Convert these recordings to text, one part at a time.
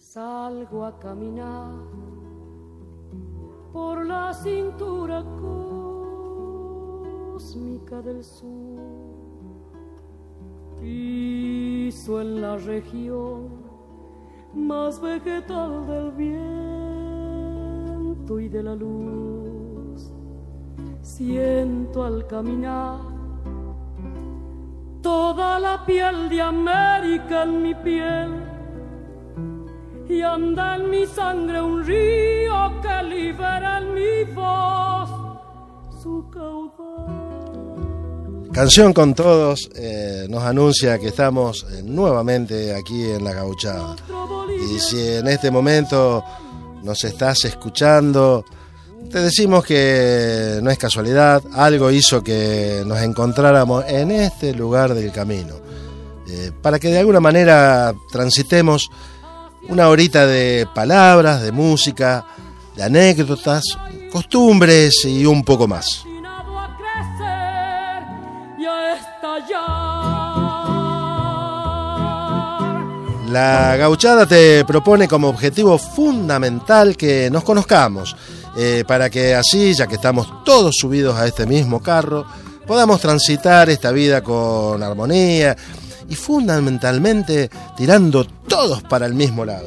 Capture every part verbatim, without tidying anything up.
Salgo a caminar por la cintura cósmica del sur, piso en la región más vegetal del viento y de la luz. Siento al caminar toda la piel de América en mi piel, y anda en mi sangre un río que libera en mi voz su caudal. Canción con Todos eh, nos anuncia que estamos eh, nuevamente aquí en La Gauchada. Y si en este momento nos estás escuchando, te decimos que no es casualidad, algo hizo que nos encontráramos en este lugar del camino, eh, para que de alguna manera transitemos una horita de palabras, de música, de anécdotas, costumbres y un poco más. La Gauchada te propone como objetivo fundamental que nos conozcamos, eh, para que así, ya que estamos todos subidos a este mismo carro, podamos transitar esta vida con armonía y fundamentalmente tirando todos para el mismo lado.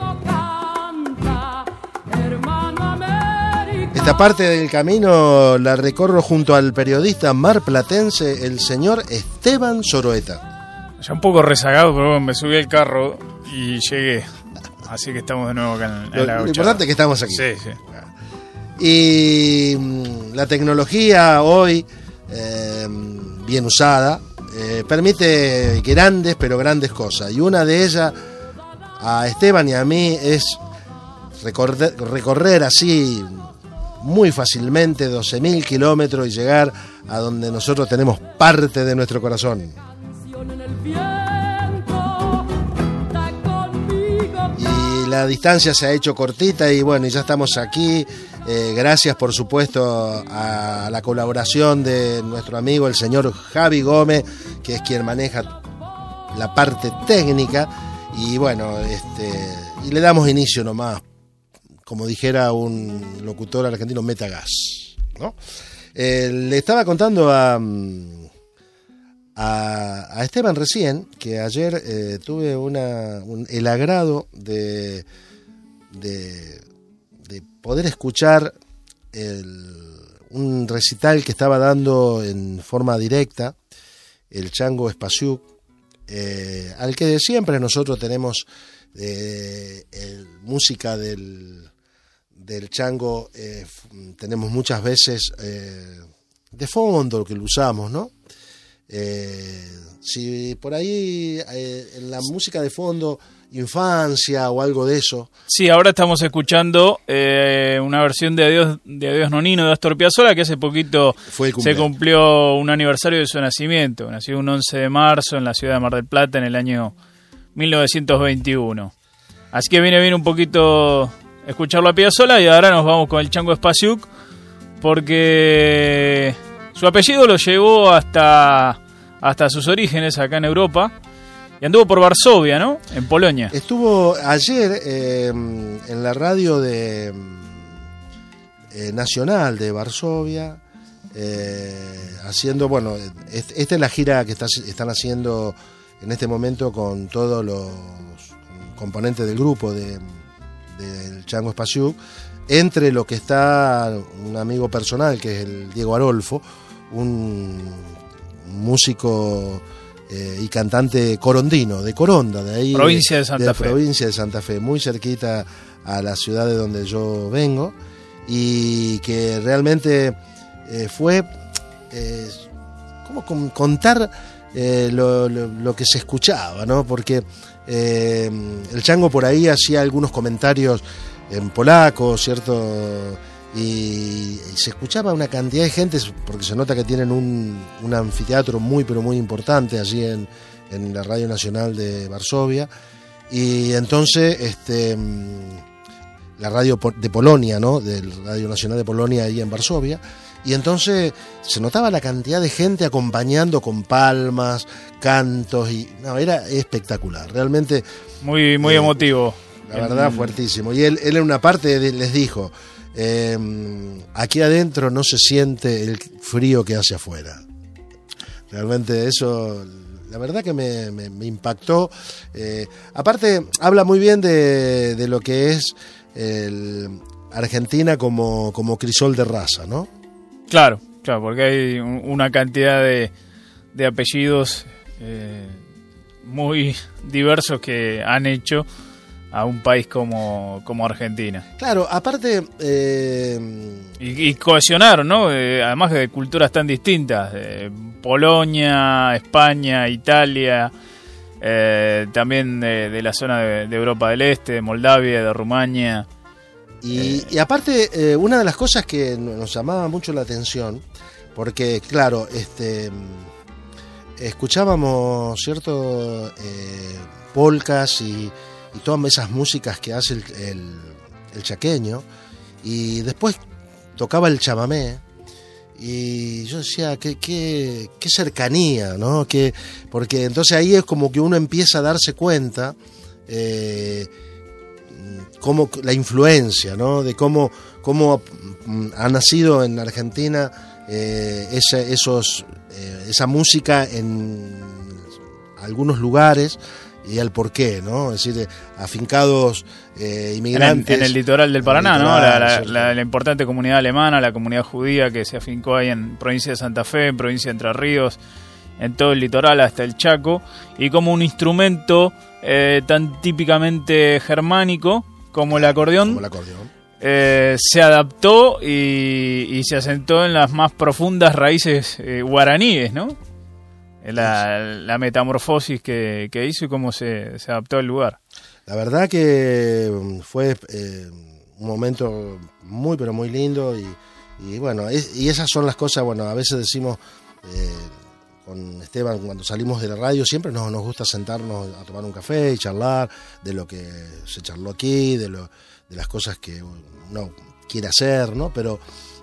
Esta parte del camino la recorro junto al periodista marplatense, el señor Esteban Zoroeta. Ya un poco rezagado, pero bueno, me subí al carro y llegué. Así que estamos de nuevo acá en, en lo, la Gauchada. Lo importante es que estamos aquí. Sí, sí. Y la tecnología hoy, eh, bien usada, eh, permite grandes, pero grandes cosas. Y una de ellas, a Esteban y a mí, es recorrer, recorrer así muy fácilmente doce mil kilómetros y llegar a donde nosotros tenemos parte de nuestro corazón. Y la distancia se ha hecho cortita y bueno, y ya estamos aquí. Eh, gracias por supuesto a la colaboración de nuestro amigo el señor Javi Gómez, que es quien maneja la parte técnica. Y bueno, este, y le damos inicio nomás, como dijera un locutor argentino, metagas, ¿no? Eh, le estaba contando a, a, a Esteban recién que ayer eh, tuve una, un, el agrado de, de, de poder escuchar el, un recital que estaba dando en forma directa el Chango Spasiuk, eh, al que siempre nosotros tenemos eh, el, música del, del Chango, eh, tenemos muchas veces eh, de fondo, que lo usamos, ¿no? Eh, si por ahí eh, en la música de fondo, infancia o algo de eso. Sí, ahora estamos escuchando eh, una versión de Adiós, de Adiós Nonino de Astor Piazzolla, que hace poquito Fue el se cumplió un aniversario de su nacimiento. Nació un once de marzo en la ciudad de Mar del Plata en el año mil novecientos veintiuno. Así que viene bien un poquito escucharlo a Piazzolla y ahora nos vamos con el Chango Spasiuk, porque su apellido lo llevó hasta, hasta sus orígenes acá en Europa y anduvo por Varsovia, ¿no? En Polonia. Estuvo ayer eh, en la radio de eh, nacional de Varsovia, eh, haciendo, bueno, esta es la gira que está, están haciendo en este momento con todos los componentes del grupo de del Chango Spasiuk, entre lo que está un amigo personal que es el Diego Arolfo, un músico eh, y cantante corondino, de Coronda, de ahí provincia de Santa de la Fe. provincia de Santa Fe, muy cerquita a la ciudad de donde yo vengo, y que realmente eh, fue eh, como con, contar eh, lo, lo, lo que se escuchaba, ¿no? Porque Eh, el Chango por ahí hacía algunos comentarios en polaco, ¿cierto? Y, y se escuchaba una cantidad de gente, porque se nota que tienen un, un anfiteatro muy, pero muy importante allí en, en la Radio Nacional de Varsovia. Y entonces, este, la radio de Polonia, ¿no? Del Radio Nacional de Polonia ahí en Varsovia. Y entonces se notaba la cantidad de gente acompañando con palmas, cantos, y no, era espectacular, realmente. Muy, muy eh, emotivo. La verdad, fuertísimo. Y él, él en una parte les dijo, eh, aquí adentro no se siente el frío que hace afuera. Realmente eso, la verdad que me, me, me impactó. Eh, aparte, habla muy bien de, de lo que es el Argentina como, como crisol de raza, ¿no? Claro, claro, porque hay una cantidad de, de apellidos eh, muy diversos que han hecho a un país como, como Argentina. Claro, aparte... Eh... Y, y cohesionaron, ¿no? Eh, además de culturas tan distintas. Eh, Polonia, España, Italia, eh, también de, de la zona de, de Europa del Este, de Moldavia, de Rumania. Y, eh, y aparte, eh, una de las cosas que nos llamaba mucho la atención, porque, claro, este escuchábamos, ¿cierto? Eh, polcas y... y todas esas músicas que hace el, el, el chaqueño, y después tocaba el chamamé, y yo decía, qué, qué, qué cercanía, ¿no? Que, porque entonces ahí es como que uno empieza a darse cuenta eh, cómo la influencia, ¿no? De cómo, cómo ha nacido en Argentina eh, esa, esos, eh, esa música en algunos lugares, y el porqué, ¿no? Es decir, afincados eh, inmigrantes. En el, en el litoral del Paraná, litoral, ¿no? La, la, la, la importante comunidad alemana, la comunidad judía que se afincó ahí en provincia de Santa Fe, en provincia de Entre Ríos, en todo el litoral hasta el Chaco, y como un instrumento eh, tan típicamente germánico como el acordeón, como el acordeón. Eh, se adaptó y, y se asentó en las más profundas raíces eh, guaraníes, ¿no? La, la metamorfosis que, que hizo y cómo se, se adaptó al lugar. La verdad que fue eh, un momento muy pero muy lindo, y, y bueno, es, y esas son las cosas, bueno, a veces decimos eh, con Esteban cuando salimos de la radio, siempre nos, nos gusta sentarnos a tomar un café y charlar de lo que se charló aquí, de, lo, de las cosas que uno quiere hacer, ¿no? Pero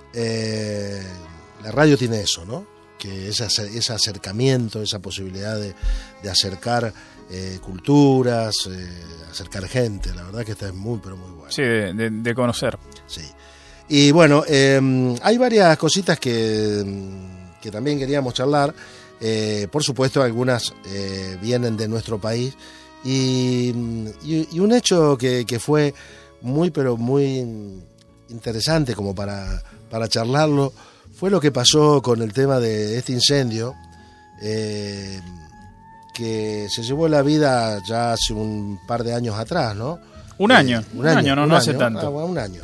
eh, la radio tiene eso, ¿no? Que ese, ese acercamiento, esa posibilidad de, de acercar eh, culturas, eh, acercar gente, la verdad que está muy, pero muy bueno. Sí, de, de, de conocer. Sí. Y bueno, eh, hay varias cositas que, que también queríamos charlar. Eh, por supuesto, algunas eh, vienen de nuestro país. Y, y, y un hecho que, que fue muy, pero muy interesante como para, para charlarlo, fue lo que pasó con el tema de este incendio, eh, que se llevó la vida ya hace un par de años atrás, ¿no? Un año, eh, un, un año, año, no, un no año, hace tanto. Ah, bueno, un año.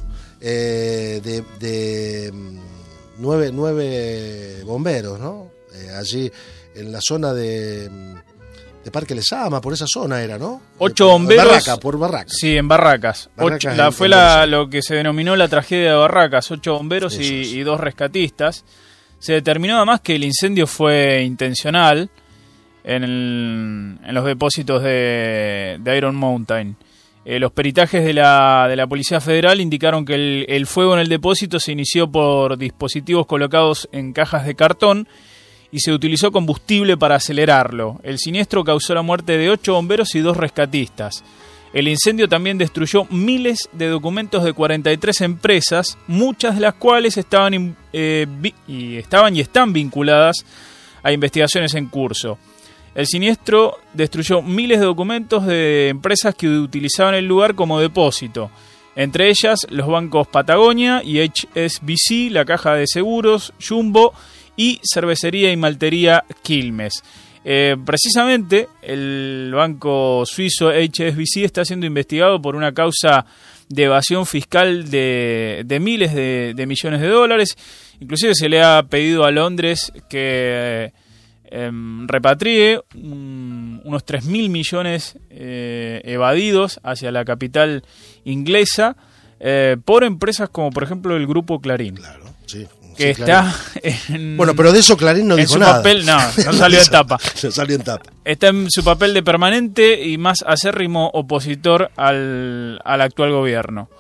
Eh, de de nueve, nueve bomberos, ¿no? Eh, allí en la zona de, de Parque Lezama, por esa zona era, ¿no? Ocho eh, por, bomberos. Barraca, por Barracas. Sí, en Barracas. Barracas Ocho, la, en, fue en la, lo que se denominó la tragedia de Barracas. Ocho bomberos y, es. y dos rescatistas. Se determinó además que el incendio fue intencional en, el, en los depósitos de, de Iron Mountain. Eh, los peritajes de la, de la Policía Federal indicaron que el, el fuego en el depósito se inició por dispositivos colocados en cajas de cartón y se utilizó combustible para acelerarlo. El siniestro causó la muerte de ocho bomberos y dos rescatistas. El incendio también destruyó miles de documentos de cuarenta y tres empresas, muchas de las cuales estaban, eh, vi- y estaban y están vinculadas a investigaciones en curso. El siniestro destruyó miles de documentos de empresas que utilizaban el lugar como depósito, entre ellas los bancos Patagonia y H S B C, la Caja de Seguros, Jumbo y Cervecería y Maltería Quilmes. Eh, precisamente el banco suizo H S B C está siendo investigado por una causa de evasión fiscal de, de miles de, de millones de dólares. Inclusive se le ha pedido a Londres que eh, repatrie un, unos tres mil millones eh, evadidos hacia la capital inglesa eh, por empresas como por ejemplo el Grupo Clarín. Claro, sí. Que sí, está Clarín. en... Bueno, pero de eso Clarín no en dijo su nada. papel, no, no salió en tapa. No salió en tapa. Está en su papel de permanente y más acérrimo opositor al, al actual gobierno.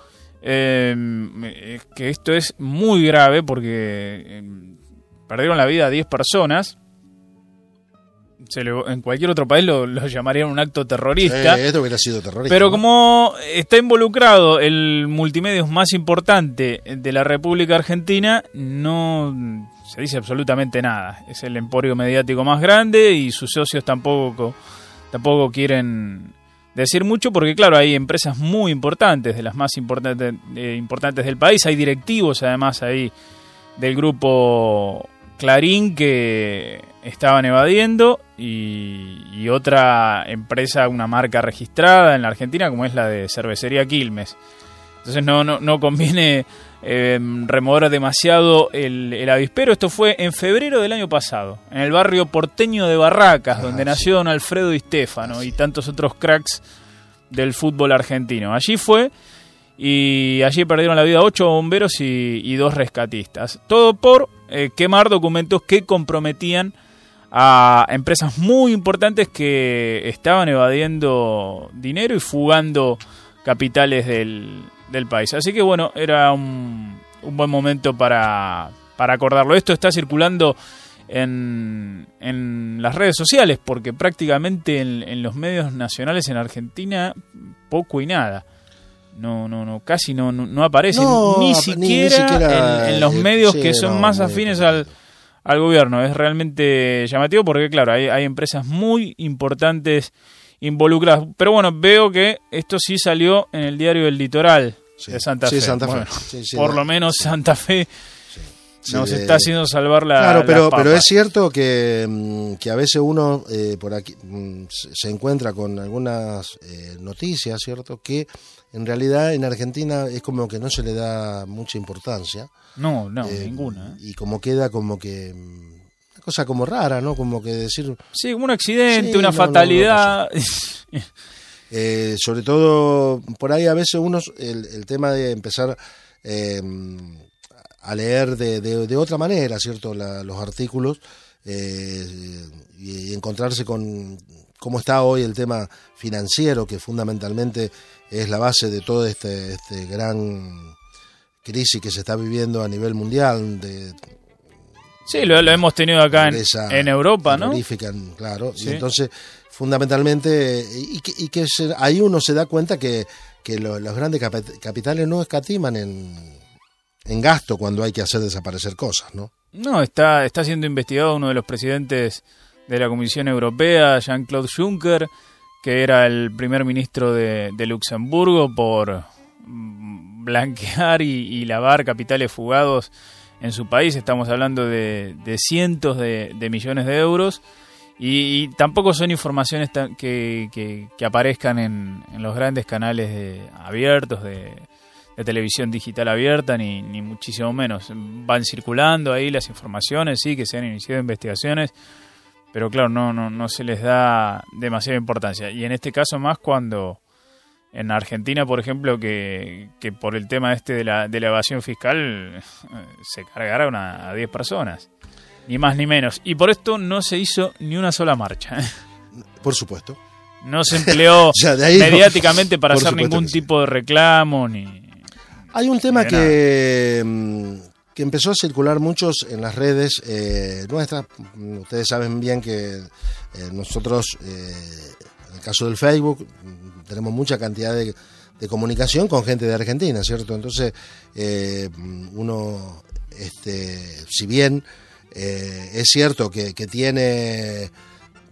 Eh, que esto es muy grave porque eh, perdieron la vida diez personas se le, en cualquier otro país lo, lo llamarían un acto terrorista. Sí, esto hubiera sido terrorista. Pero ¿no? como está involucrado el multimedios más importante de la República Argentina, no se dice absolutamente nada. Es el emporio mediático más grande y sus socios tampoco, tampoco quieren decir mucho porque, claro, hay empresas muy importantes, de las más importantes, eh, importantes del país. Hay directivos, además, ahí del grupo Clarín que estaban evadiendo y, y otra empresa, una marca registrada en la Argentina, como es la de Cervecería Quilmes. Entonces no, no, no conviene eh, remover demasiado el, el avispero. Esto fue en febrero del año pasado, en el barrio porteño de Barracas, ah, donde sí. nació don Alfredo Di Stéfano ah, sí. y tantos otros cracks del fútbol argentino. Allí fue, y allí perdieron la vida ocho bomberos y, y dos rescatistas. Todo por eh, quemar documentos que comprometían a empresas muy importantes que estaban evadiendo dinero y fugando capitales del, del país. Así que bueno, era un, un buen momento para, para acordarlo. Esto está circulando en, en las redes sociales, porque prácticamente en, en los medios nacionales en Argentina poco y nada. No, no, no, casi no, no, no aparece no, ni, ni, siquiera ni siquiera en, en los medios sí, que son no, más afines al, al gobierno. Es realmente llamativo porque, claro, hay, hay empresas muy importantes involucradas. Pero bueno, veo que esto sí salió en el diario El Litoral sí, de Santa sí, Fe. Santa Fe. Bueno, sí, sí, por no. lo menos Santa Fe sí, nos sí, está haciendo salvar la Claro, pero, las papas. pero es cierto que, que a veces uno eh, por aquí se encuentra con algunas eh, noticias, ¿cierto? Que en realidad en Argentina es como que no se le da mucha importancia. No, no, eh, ninguna. ¿eh? Y como queda como que una cosa como rara, ¿no? Como que decir... Sí, como un accidente, sí, una no, fatalidad. No, no eh, sobre todo por ahí a veces uno, el, el tema de empezar eh, a leer de, de, de otra manera, ¿cierto? La, los artículos eh, y, y encontrarse con cómo está hoy el tema financiero, que fundamentalmente es la base de todo este, este gran crisis que se está viviendo a nivel mundial. De, sí, lo, lo hemos tenido acá en, en Europa, ¿no? Claro, sí. Y entonces fundamentalmente, y que, y que se, ahí uno se da cuenta que, que lo, los grandes capitales no escatiman en, en gasto cuando hay que hacer desaparecer cosas, ¿no? No, está, está siendo investigado uno de los presidentes de la Comisión Europea, Jean-Claude Juncker, que era el primer ministro de, de Luxemburgo, por blanquear y, y lavar capitales fugados en su país. Estamos hablando de, de cientos de, de millones de euros. Y, y tampoco son informaciones tan, que, que, que aparezcan en, en los grandes canales de, abiertos de, de televisión digital abierta, ni, ni muchísimo menos. Van circulando ahí las informaciones, sí, que se han iniciado investigaciones, pero claro, no, no, no se les da demasiada importancia. Y en este caso más cuando en Argentina, por ejemplo, que, que por el tema este de la, de la evasión fiscal se cargaron a diez personas. Ni más ni menos. Y por esto no se hizo ni una sola marcha. Por supuesto. No se empleó mediáticamente no. para Por hacer ningún sí. tipo de reclamo. ni Hay un tema que, que empezó a circular muchos en las redes eh, nuestras. Ustedes saben bien que eh, nosotros, eh, en el caso del Facebook, tenemos mucha cantidad de, de comunicación con gente de Argentina, ¿cierto? Entonces, eh, uno, este, si bien... Eh, es cierto que, que tiene eh,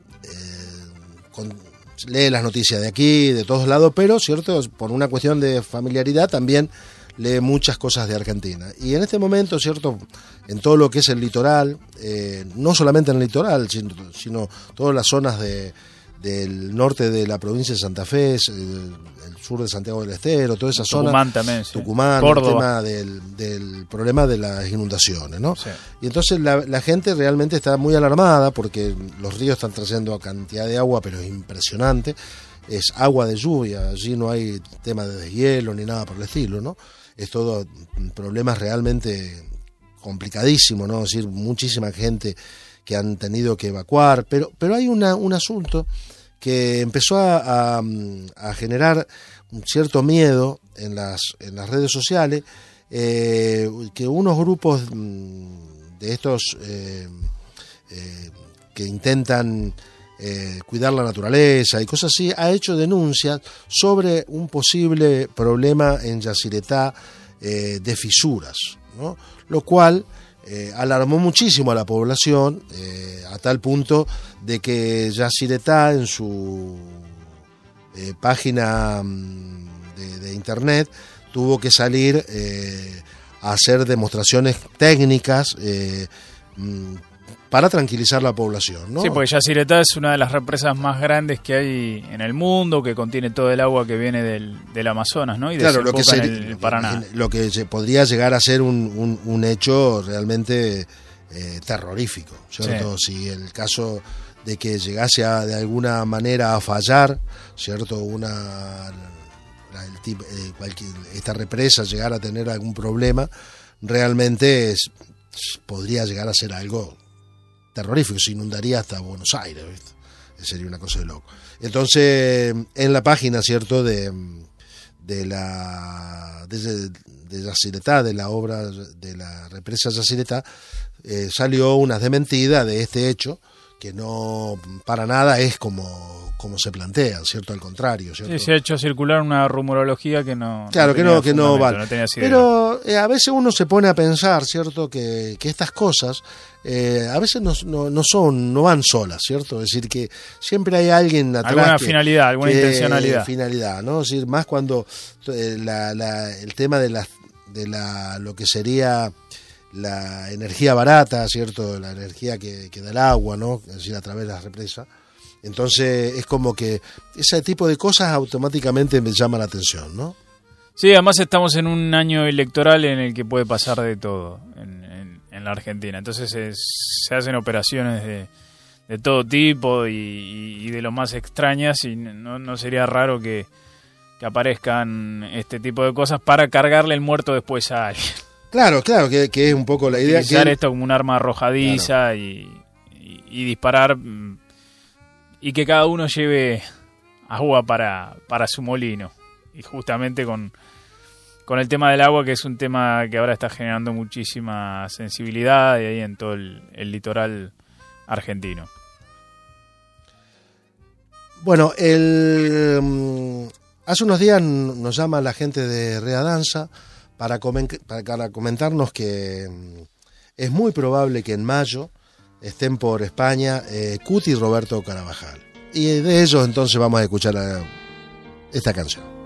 con, lee las noticias de aquí, de todos lados, pero cierto, por una cuestión de familiaridad también lee muchas cosas de Argentina. Y en este momento, cierto, en todo lo que es el litoral, eh, no solamente en el litoral, sino, sino todas las zonas de, del norte de la provincia de Santa Fe, el, el sur de Santiago del Estero, toda esa Tucumán zona, también, sí. Tucumán, Córdoba. El tema del, del problema de las inundaciones, ¿no? Sí. Y entonces la, la gente realmente está muy alarmada porque los ríos están trayendo cantidad de agua, pero es impresionante. Es agua de lluvia, allí no hay tema de deshielo ni nada por el estilo, ¿no? Es todo problemas realmente complicadísimos, ¿no? Es decir, muchísima gente que han tenido que evacuar, pero, pero hay una, un asunto que empezó a, a, a generar un cierto miedo en las, en las redes sociales, eh, que unos grupos de estos eh, eh, que intentan eh, cuidar la naturaleza y cosas así, ha hecho denuncias sobre un posible problema en Yacyretá eh, de fisuras, ¿no? Lo cual eh, alarmó muchísimo a la población, eh, a tal punto de que Yacyretá en su eh, página de, de internet tuvo que salir eh, a hacer demostraciones técnicas eh, para tranquilizar la población, ¿no? Sí, porque Yacyretá es una de las represas más grandes que hay en el mundo, que contiene todo el agua que viene del, del Amazonas, ¿no? Y claro, lo que, desemboca sería, en el Paraná. Lo que podría llegar a ser un, un, un hecho realmente eh, terrorífico, ¿cierto? Sí. Si el caso de que llegase a, de alguna manera a fallar, ¿cierto? Una el tipo, eh, cualquier, esta represa llegara a tener algún problema, realmente es, podría llegar a ser algo terrorífico, se inundaría hasta Buenos Aires, ¿viste? Sería una cosa de loco. Entonces, en la página, ¿cierto?, de, de la de, de Yacyretá, de la obra de la represa Yacyretá, eh, salió una desmentida de este hecho, que no para nada es como, como se plantea, ¿cierto? Al contrario, ¿cierto? Sí, se ha hecho circular una rumorología que no... Claro, no que no, que no vale. No Pero eh, a veces uno se pone a pensar, ¿cierto? Que, que estas cosas eh, a veces no, no, no son, no van solas, ¿cierto? Es decir, que siempre hay alguien atrás. Alguna que, finalidad, alguna que, intencionalidad. Finalidad, ¿no? Es decir, más cuando eh, la, la, el tema de, la, de la, lo que sería la energía barata, ¿cierto? La energía que, que da el agua, ¿no? Es decir, a través de las represas. Entonces es como que ese tipo de cosas automáticamente me llama la atención, ¿no? Sí, además estamos en un año electoral en el que puede pasar de todo en, en, en la Argentina. Entonces es, se hacen operaciones de, de todo tipo y, y de lo más extrañas, y no, no sería raro que, que aparezcan este tipo de cosas para cargarle el muerto después a alguien. Claro, claro, que, que es un poco la idea. Utilizar que esto como un arma arrojadiza, claro. y, y, y disparar, y que cada uno lleve agua para, para su molino. Y justamente con, con el tema del agua, que es un tema que ahora está generando muchísima sensibilidad y ahí en todo el, el litoral argentino. Bueno, el, hace unos días nos llama la gente de Rea Danza para, comen, para comentarnos que es muy probable que en mayo estén por España eh, Cuti y Roberto Carabajal. Y de ellos entonces vamos a escuchar a, esta canción.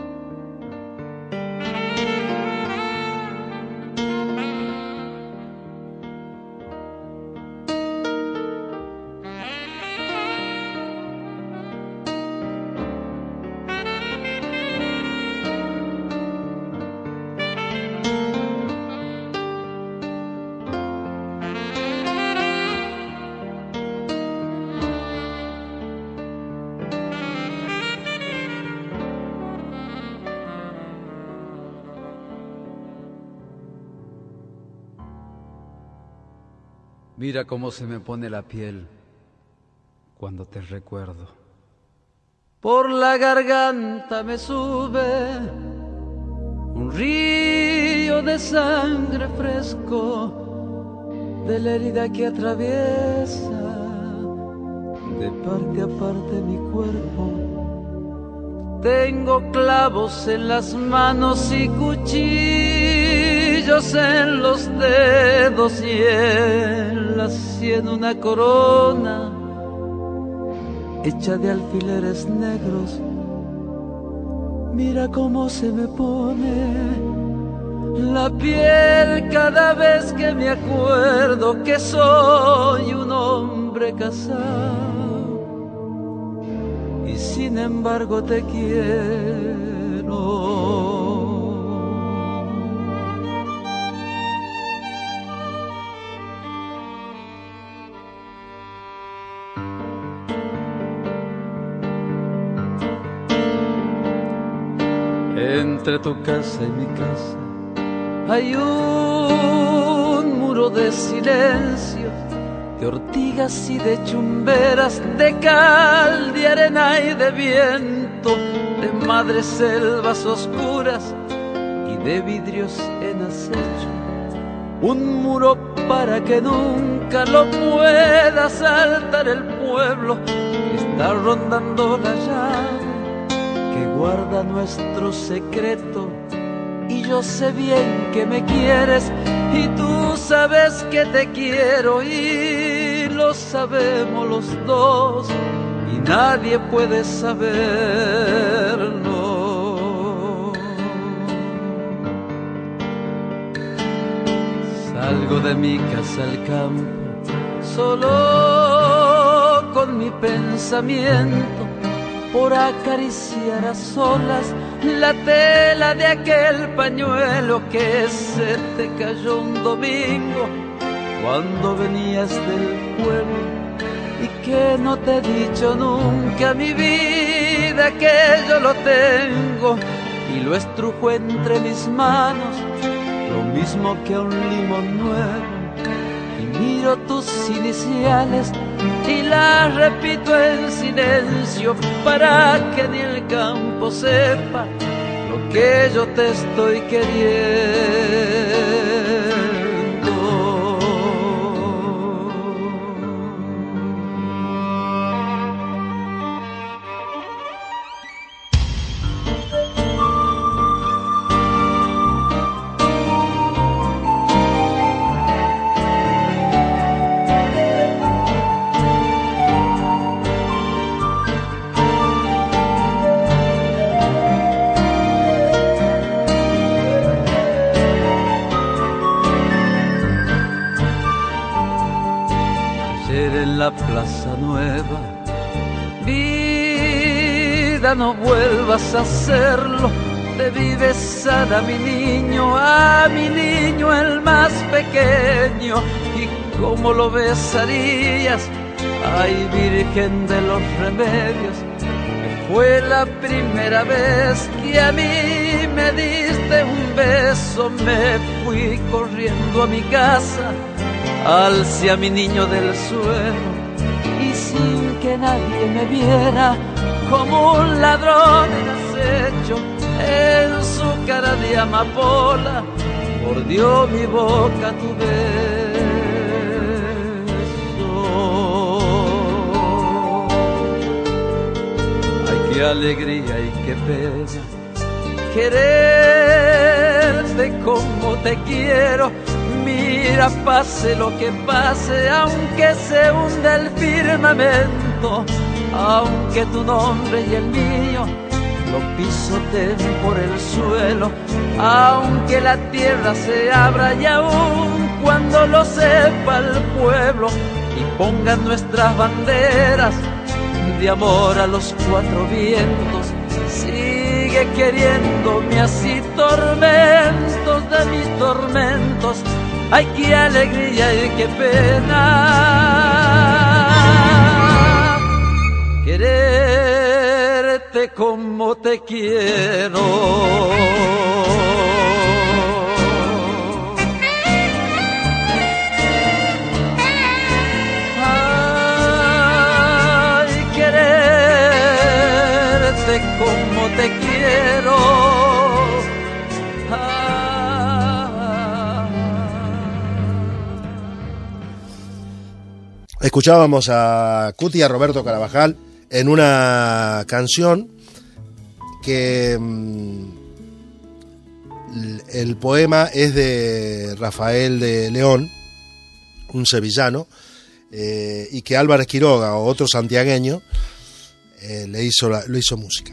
Mira cómo se me pone la piel cuando te recuerdo. Por la garganta me sube un río de sangre fresco de la herida que atraviesa de parte a parte mi cuerpo. Tengo clavos en las manos y cuchillos en los dedos y en la sien una corona hecha de alfileres negros. Mira cómo se me pone la piel cada vez que me acuerdo que soy un hombre casado y sin embargo te quiero. Entre tu casa y mi casa hay un muro de silencio, de ortigas y de chumberas, de cal, de arena y de viento, de madres selvas oscuras y de vidrios en acecho. un muro para que nunca lo pueda saltar el pueblo que está rondando la llave que guarda nuestro secreto. Y yo sé bien que me quieres y tú sabes que te quiero y lo sabemos los dos y nadie puede saberlo. Salgo de mi casa al campo solo con mi pensamiento por acariciar a solas la tela de aquel pañuelo que se te cayó un domingo cuando venías del pueblo y que no te he dicho nunca, mi vida, que yo lo tengo y lo estrujo entre mis manos, lo mismo que a un limón nuevo, y miro tus iniciales y las repito en silencio para que ni el campo sepa lo que yo te estoy queriendo. La Plaza Nueva, vida, no vuelvas a hacerlo, debí besar a mi niño, a mi niño el más pequeño, y cómo lo besarías, ay Virgen de los Remedios, que fue la primera vez que a mí me diste un beso, me fui corriendo a mi casa, alcé a mi niño del suelo y sin que nadie me viera, como un ladrón en acecho, en su cara de amapola mordió mi boca tu beso. Ay, qué alegría y qué pena quererte como te quiero. Mira, pase lo que pase, aunque se hunda el firmamento, aunque tu nombre y el mío lo pisoteen por el suelo, aunque la tierra se abra y aun cuando lo sepa el pueblo y pongan nuestras banderas de amor a los cuatro vientos, sigue queriéndome así, tormentos de mis tormentos. Ay, qué alegría y qué pena quererte como te quiero. Ay, quererte como te quiero. Escuchábamos a Cuti y a Roberto Carabajal en una canción que mmm, el poema es de Rafael de León, un sevillano, eh, y que Álvarez Quiroga, otro santiagueño, eh, le hizo la, lo hizo música.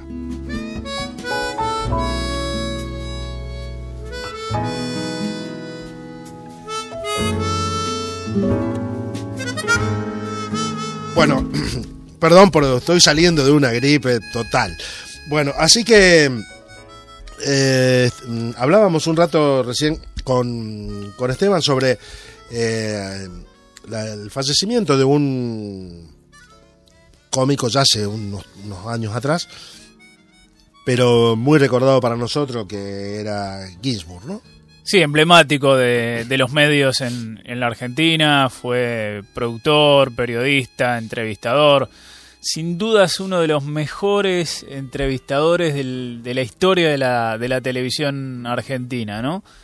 Bueno, perdón, pero estoy saliendo de una gripe total. Bueno, así que eh, hablábamos un rato recién con, con Esteban sobre eh, la, el fallecimiento de un cómico ya hace unos, unos años atrás, pero muy recordado para nosotros, que era Ginsburg, ¿no? Sí, emblemático de, de los medios en, en la Argentina, fue productor, periodista, entrevistador, sin duda es uno de los mejores entrevistadores del, de la historia de la, de la televisión argentina, ¿no?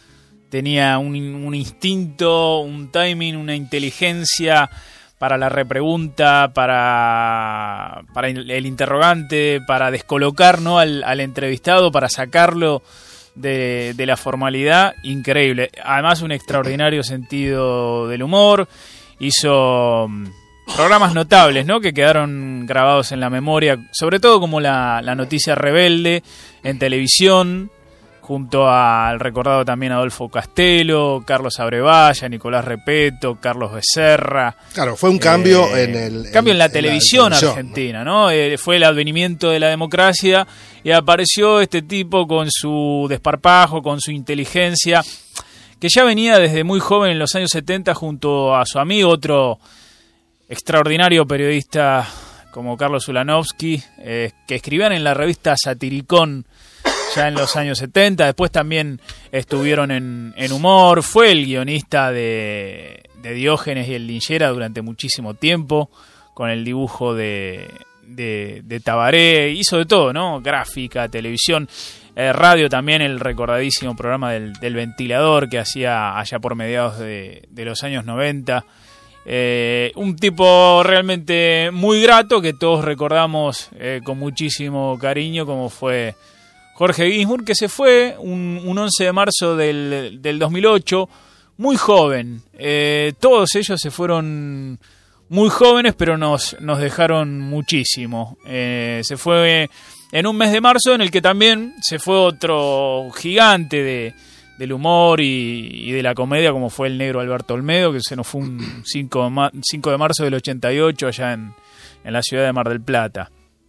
tenía un, un instinto, un timing, una inteligencia para la repregunta, para, para el interrogante, para descolocar, ¿no?, al, al entrevistado, para sacarlo de, de la formalidad. Increíble. Además, un extraordinario sentido del humor. Hizo programas notables, ¿no?, que quedaron grabados en la memoria, sobre todo como la, la Noticia Rebelde en televisión, junto al recordado también Adolfo Castelo, Carlos Abrevaya, Nicolás Repeto, Carlos Becerra. Claro, fue un cambio eh, en el cambio en, en la televisión en la televisión argentina, ¿no? Eh, fue el advenimiento de la democracia y apareció este tipo con su desparpajo, con su inteligencia, que ya venía desde muy joven en los años setenta junto a su amigo, otro extraordinario periodista como Carlos Ulanovsky, eh, que escribían en la revista Satiricón ya en los años setenta. Después también estuvieron en, en humor. Fue el guionista de, de Diógenes y el Linchera durante muchísimo tiempo, con el dibujo de, de, de Tabaré. Hizo de todo, ¿no? Gráfica, televisión, eh, radio también, el recordadísimo programa del, del Ventilador que hacía allá por mediados de, de los años noventa. Eh, un tipo realmente muy grato que todos recordamos eh, con muchísimo cariño, como fue Jorge Ginsburg, que se fue un, un once de marzo del, del dos mil ocho, muy joven. Eh, todos ellos se fueron muy jóvenes, pero nos, nos dejaron muchísimo. Eh, se fue en un mes de marzo en el que también se fue otro gigante de, del humor y, y de la comedia, como fue el negro Alberto Olmedo, que se nos fue un cinco de marzo del ochenta y ocho allá en, en la ciudad de Mar del Plata.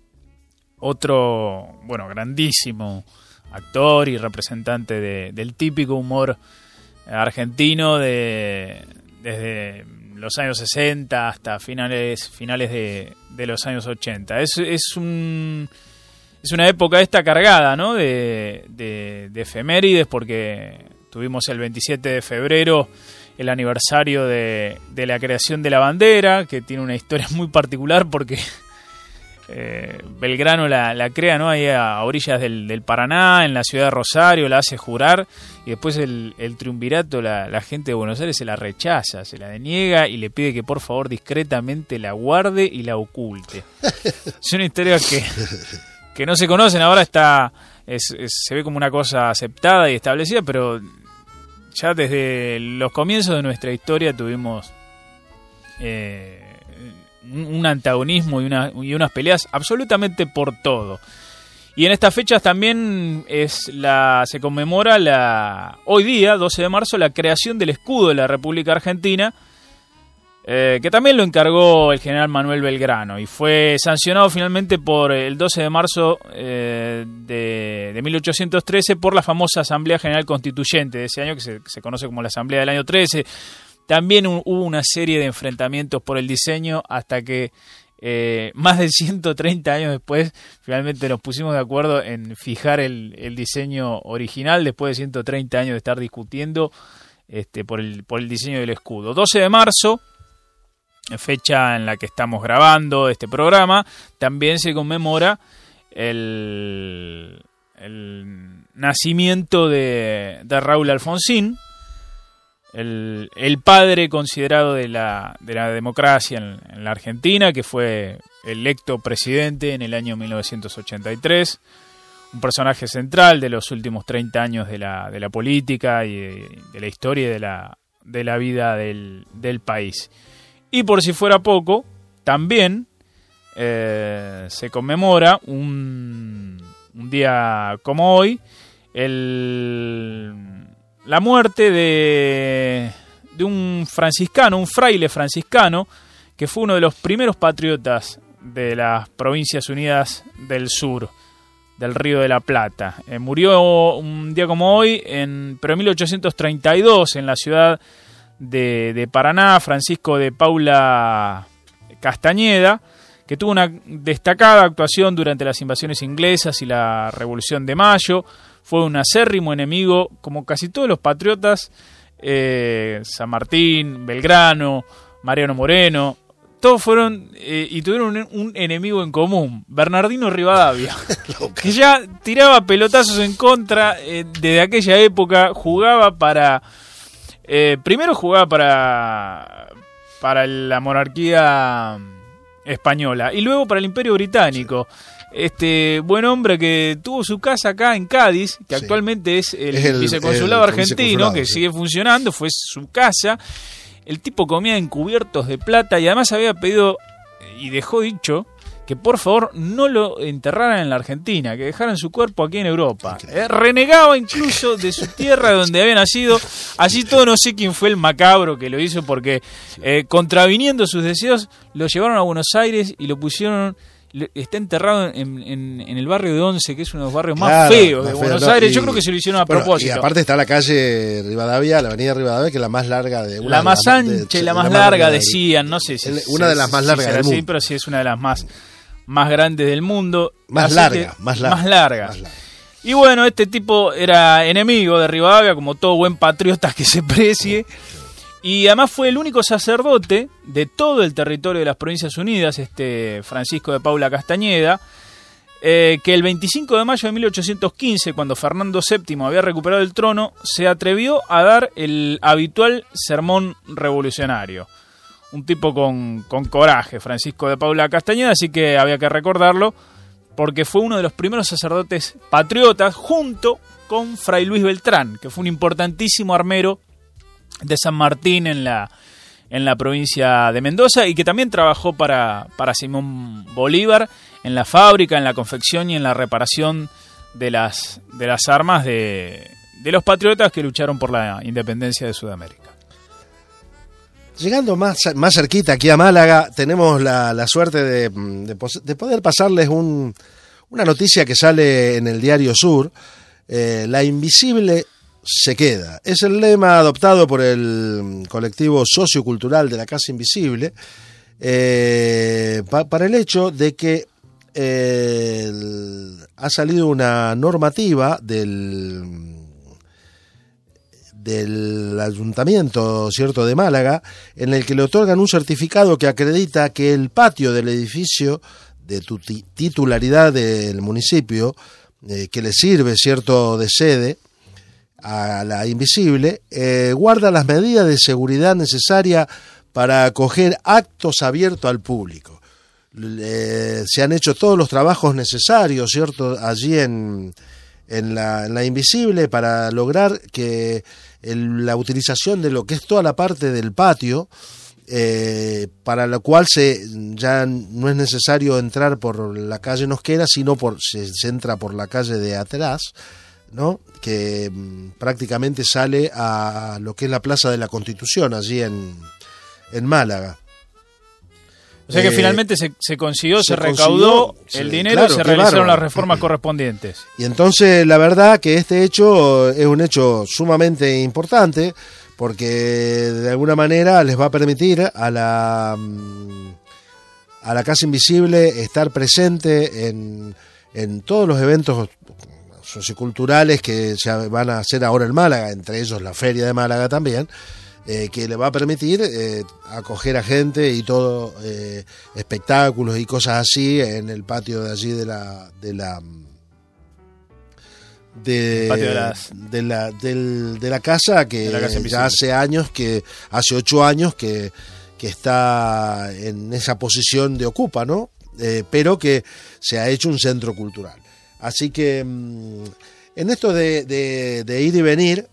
Otro, bueno, grandísimo actor y representante de, del típico humor argentino de, desde los años sesenta hasta finales finales de, de los años ochenta. Es, es, un, es una época esta cargada, ¿no?, de, de, de efemérides, porque tuvimos el veintisiete de febrero el aniversario de, de la creación de la bandera, que tiene una historia muy particular porque Eh, Belgrano la, la crea, ¿no?, ahí a, a orillas del, del Paraná, en la ciudad de Rosario, la hace jurar, y después el, el triunvirato, la, la gente de Buenos Aires se la rechaza, se la deniega y le pide que por favor discretamente la guarde y la oculte. Es una historia que, que no se conocen, ahora está es, es, se ve como una cosa aceptada y establecida, pero ya desde los comienzos de nuestra historia tuvimos eh, un antagonismo y, una, y unas peleas absolutamente por todo. Y en estas fechas también es la se conmemora la hoy día, doce de marzo, la creación del escudo de la República Argentina, eh, que también lo encargó el general Manuel Belgrano y fue sancionado finalmente por el doce de marzo eh, de, de mil ochocientos trece por la famosa Asamblea General Constituyente de ese año, que se, que se conoce como la Asamblea del año trece. También hubo una serie de enfrentamientos por el diseño hasta que eh, más de ciento treinta años después finalmente nos pusimos de acuerdo en fijar el, el diseño original, después de ciento treinta años de estar discutiendo este, por, el, por el diseño del escudo. doce de marzo, fecha en la que estamos grabando este programa, también se conmemora el, el nacimiento de, de Raúl Alfonsín, El, el padre considerado de la, de la democracia en, en la Argentina, que fue electo presidente en el año mil novecientos ochenta y tres, un personaje central de los últimos treinta años de la, de la política y de, de la historia y de la, de la vida del, del país. Y por si fuera poco, también eh, se conmemora un, un día como hoy, el... la muerte de, de un franciscano, un fraile franciscano, que fue uno de los primeros patriotas de las Provincias Unidas del Sur, del Río de la Plata. Eh, murió un día como hoy, en, pero en mil ochocientos treinta y dos, en la ciudad de, de Paraná, Francisco de Paula Castañeda, que tuvo una destacada actuación durante las invasiones inglesas y la Revolución de Mayo. Fue un acérrimo enemigo, como casi todos los patriotas, eh, San Martín, Belgrano, Mariano Moreno, todos fueron eh, y tuvieron un, un enemigo en común, Bernardino Rivadavia, que ya tiraba pelotazos en contra eh, desde aquella época, jugaba para... Eh, primero jugaba para, para la monarquía española y luego para el Imperio Británico. Este buen hombre que tuvo su casa acá en Cádiz, que sí. actualmente es el, es el viceconsulado el, el argentino, viceconsulado, que sí. sigue funcionando, fue su casa. El tipo comía en cubiertos de plata y además había pedido y dejó dicho que por favor no lo enterraran en la Argentina, que dejaran su cuerpo aquí en Europa. Eh, renegaba incluso de su tierra donde había nacido. Así todo, no sé quién fue el macabro que lo hizo, porque eh, contraviniendo sus deseos lo llevaron a Buenos Aires y lo pusieron... Está enterrado en, en, en el barrio de Once, que es uno de los barrios claro, más feos de más Buenos feo, no, Aires. Y, yo creo que se lo hicieron a bueno, propósito. Y aparte está la calle Rivadavia, la avenida Rivadavia, que es la más larga de... Una la más de la, ancha y la más la larga, larga decían, no sé si... El, una de las más largas si del mundo. Sí, pero sí es una de las más, más grandes del mundo. Más larga, más larga, más larga. Más larga. Y bueno, este tipo era enemigo de Rivadavia, como todo buen patriota que se precie. Y además fue el único sacerdote de todo el territorio de las Provincias Unidas, este Francisco de Paula Castañeda, eh, que el veinticinco de mayo de mil ochocientos quince, cuando Fernando séptimo había recuperado el trono, se atrevió a dar el habitual sermón revolucionario. Un tipo con, con coraje, Francisco de Paula Castañeda, así que había que recordarlo, porque fue uno de los primeros sacerdotes patriotas, junto con Fray Luis Beltrán, que fue un importantísimo armero de San Martín en la, en la provincia de Mendoza, y que también trabajó para, para Simón Bolívar en la fábrica, en la confección y en la reparación de las, de las armas de, de los patriotas que lucharon por la independencia de Sudamérica. Llegando más, más cerquita aquí a Málaga, tenemos la, la suerte de, de, de poder pasarles un, una noticia que sale en el Diario Sur. Eh, la invisible se queda. Es el lema adoptado por el colectivo sociocultural de la Casa Invisible eh, pa, para el hecho de que eh, el, ha salido una normativa del, del Ayuntamiento, cierto, de Málaga, en el que le otorgan un certificado que acredita que el patio del edificio de tu titularidad del municipio, eh, que le sirve, cierto, de sede a la Invisible, eh, guarda las medidas de seguridad necesarias para acoger actos abiertos al público. Eh, se han hecho todos los trabajos necesarios, ¿cierto?, allí en, en, la, en la Invisible para lograr que el, la utilización de lo que es toda la parte del patio, eh, para lo cual se ya no es necesario entrar por la calle Nosquera, sino por se, se entra por la calle de atrás, ¿no?, que mmm, prácticamente sale a lo que es la Plaza de la Constitución, allí en, en Málaga. O sea que eh, finalmente se, se consiguió, se, se recaudó consiguió, el sí, dinero claro, y se realizaron bárbaro. Las reformas correspondientes. Y entonces la verdad que este hecho es un hecho sumamente importante, porque de alguna manera les va a permitir a la, a la Casa Invisible estar presente en, en todos los eventos socioculturales que se van a hacer ahora en Málaga, entre ellos la Feria de Málaga también, eh, que le va a permitir eh, acoger a gente y todo, eh, espectáculos y cosas así en el patio de allí de la de la de, de, las... de la del, de la casa, que la casa ya hace años que hace ocho años que, que está en esa posición de ocupa, ¿no? Eh, pero que se ha hecho un centro cultural. Así que en esto de, de, de ir y venir,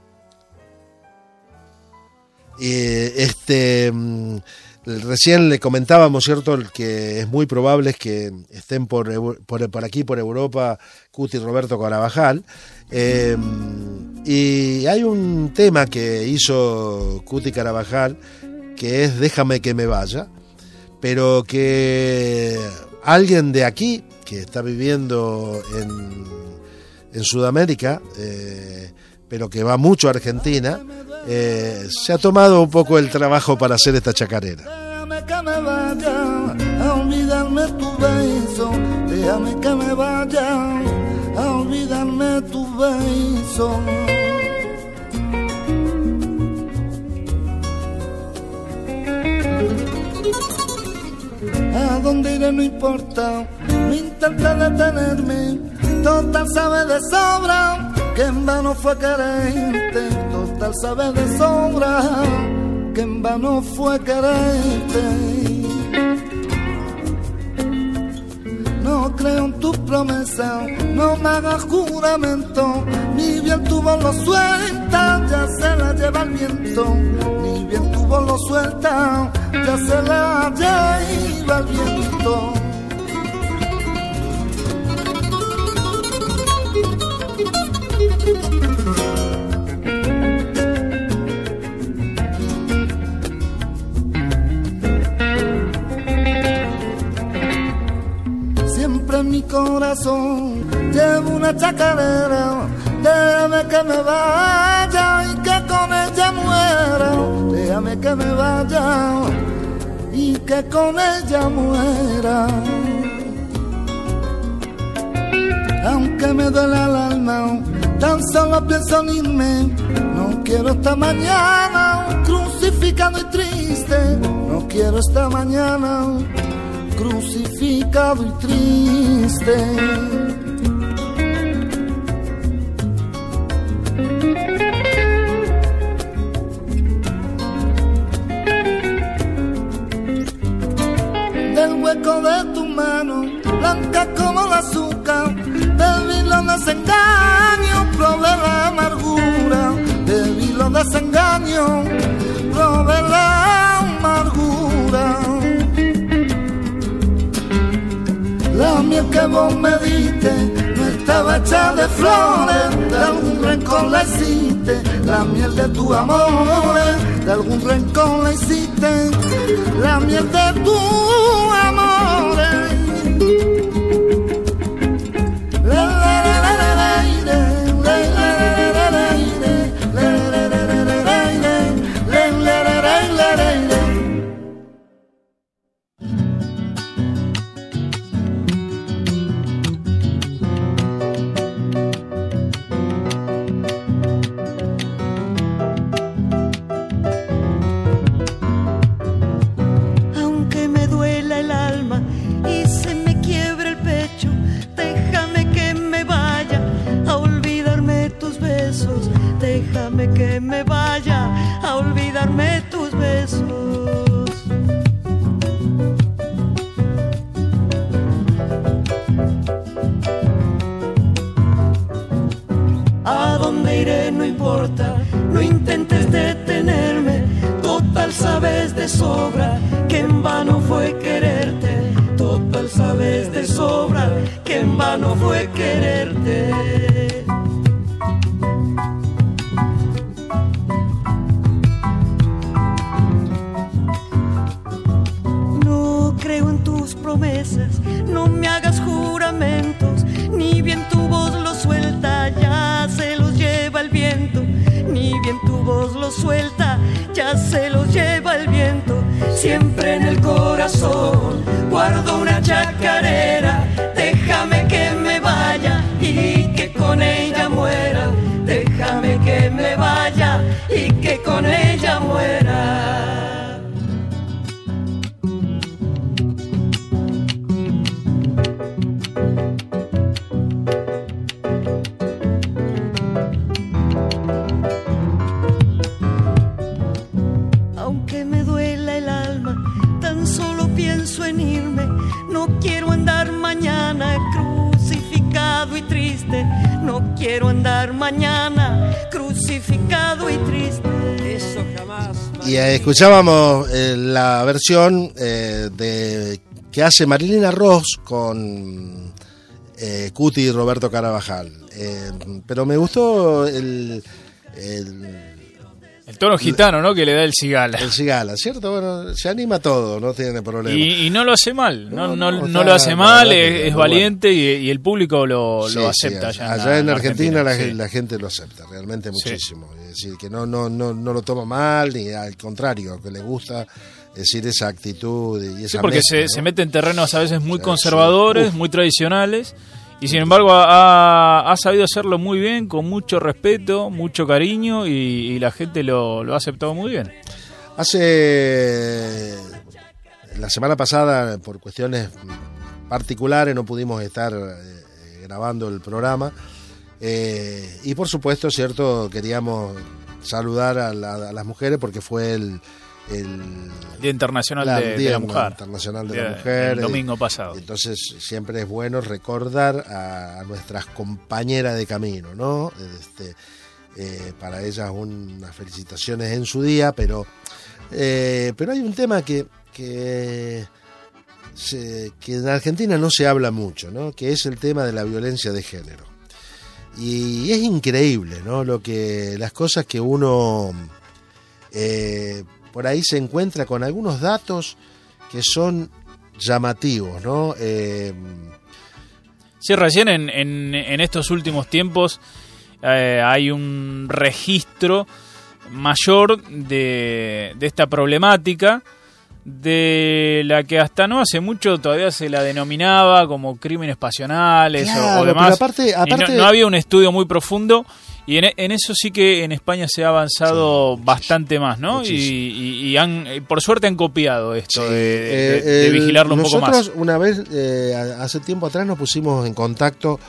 eh, este, recién le comentábamos, ¿cierto?, que es muy probable que estén por, por, por aquí, por Europa, Cuti y Roberto Carabajal. Eh, y hay un tema que hizo Cuti Carabajal, que es Déjame que me vaya, pero que alguien de aquí, que está viviendo en, en Sudamérica, eh, pero que va mucho a Argentina, eh, se ha tomado un poco el trabajo para hacer esta chacarera. Déjame que me vaya a olvidarme tu beso, déjame que me vaya a olvidarme tu beso. dónde iré no importa, no intenta detenerme, total sabe de sobra que en vano fue quererte, total sabe de sobra que en vano fue quererte. No creo en tus promesas, no me hagas juramento, ni bien tu voz lo suelta, ya se la lleva el viento, ni bien tu voz lo suelta, ya se la lleva el viento. Siempre en mi corazón llevo una chacarera, déjame que me vaya y que con ella muera, déjame que me vaya y que con ella muera. Aunque me duele el alma, tan solo pienso en irme, no quiero esta mañana crucificado y triste, no quiero esta mañana crucificado y triste. Del hueco de tu mano, blanca como el azúcar, de los desengaños, probé la amargura, de los desengaños, probé la amargura. La miel que vos me diste no estaba hecha de flores, de algún rencor la hiciste, la miel de tu amor, de algún rencor la hiciste, la miel de tu amor. Déjame que me vaya a olvidarme tus besos. A dónde iré no importa, no intentes detenerme, total sabes de sobra que en vano fue quererte, total sabes de sobra que en vano fue quererte. Promesas, no me hagas juramentos, ni bien tu voz lo suelta, ya se los lleva el viento, ni bien tu voz lo suelta, ya se los lleva el viento. Siempre en el corazón guardo una chacarera, déjame que me vaya y que con ella muera, déjame que me vaya y que con ella muera. No quiero andar mañana crucificado y triste. Eso jamás. Y eh, escuchábamos eh, la versión eh, de que hace Marilina Ross con eh, Cuti y Roberto Carabajal. Eh, pero me gustó el, el El tono gitano, ¿no? Que le da el Cigala. El Cigala, ¿cierto? Bueno, se anima todo, no tiene problema. Y, y no lo hace mal, no, no, no, no, no lo hace mal, es, es no, valiente y, y el público lo, sí, lo acepta. Sí, allá, allá en, la, en Argentina, Argentina la, sí. la gente lo acepta, realmente muchísimo. Sí. Es decir, que no, no, no, no lo toma mal, ni al contrario, que le gusta, es decir, esa actitud y esa Sí, porque mezcla, se, ¿no? se mete en terrenos a veces muy sí, conservadores, sí. muy tradicionales. Y sin embargo ha, ha sabido hacerlo muy bien, con mucho respeto, mucho cariño y, y la gente lo, lo ha aceptado muy bien. Hace la semana pasada, por cuestiones particulares, no pudimos estar eh, grabando el programa. Eh, y por supuesto, cierto, queríamos saludar a, la, a las mujeres porque fue el, el Día Internacional la, de, Día de la Mujer. Internacional de Día, la Mujer. El domingo pasado. Entonces siempre es bueno recordar a, a nuestras compañeras de camino, ¿no? Este, eh, para ellas unas felicitaciones en su día, pero eh, pero hay un tema que que, se, que en Argentina no se habla mucho, ¿no? Que es el tema de la violencia de género. Y es increíble, ¿no? Lo que las cosas que uno eh, por ahí se encuentra con algunos datos que son llamativos, ¿no? Eh, sí, recién en, en, en estos últimos tiempos eh, hay un registro mayor de, de esta problemática, de la que hasta no hace mucho todavía se la denominaba como crímenes pasionales, claro, o, o demás. Aparte, aparte... No, no había un estudio muy profundo, y en, en eso sí que en España se ha avanzado sí, bastante más, ¿no? Y, y, y han, por suerte han copiado esto sí. de, de, eh, de vigilarlo un poco más. Nosotros una vez, eh, hace tiempo atrás, nos pusimos en contacto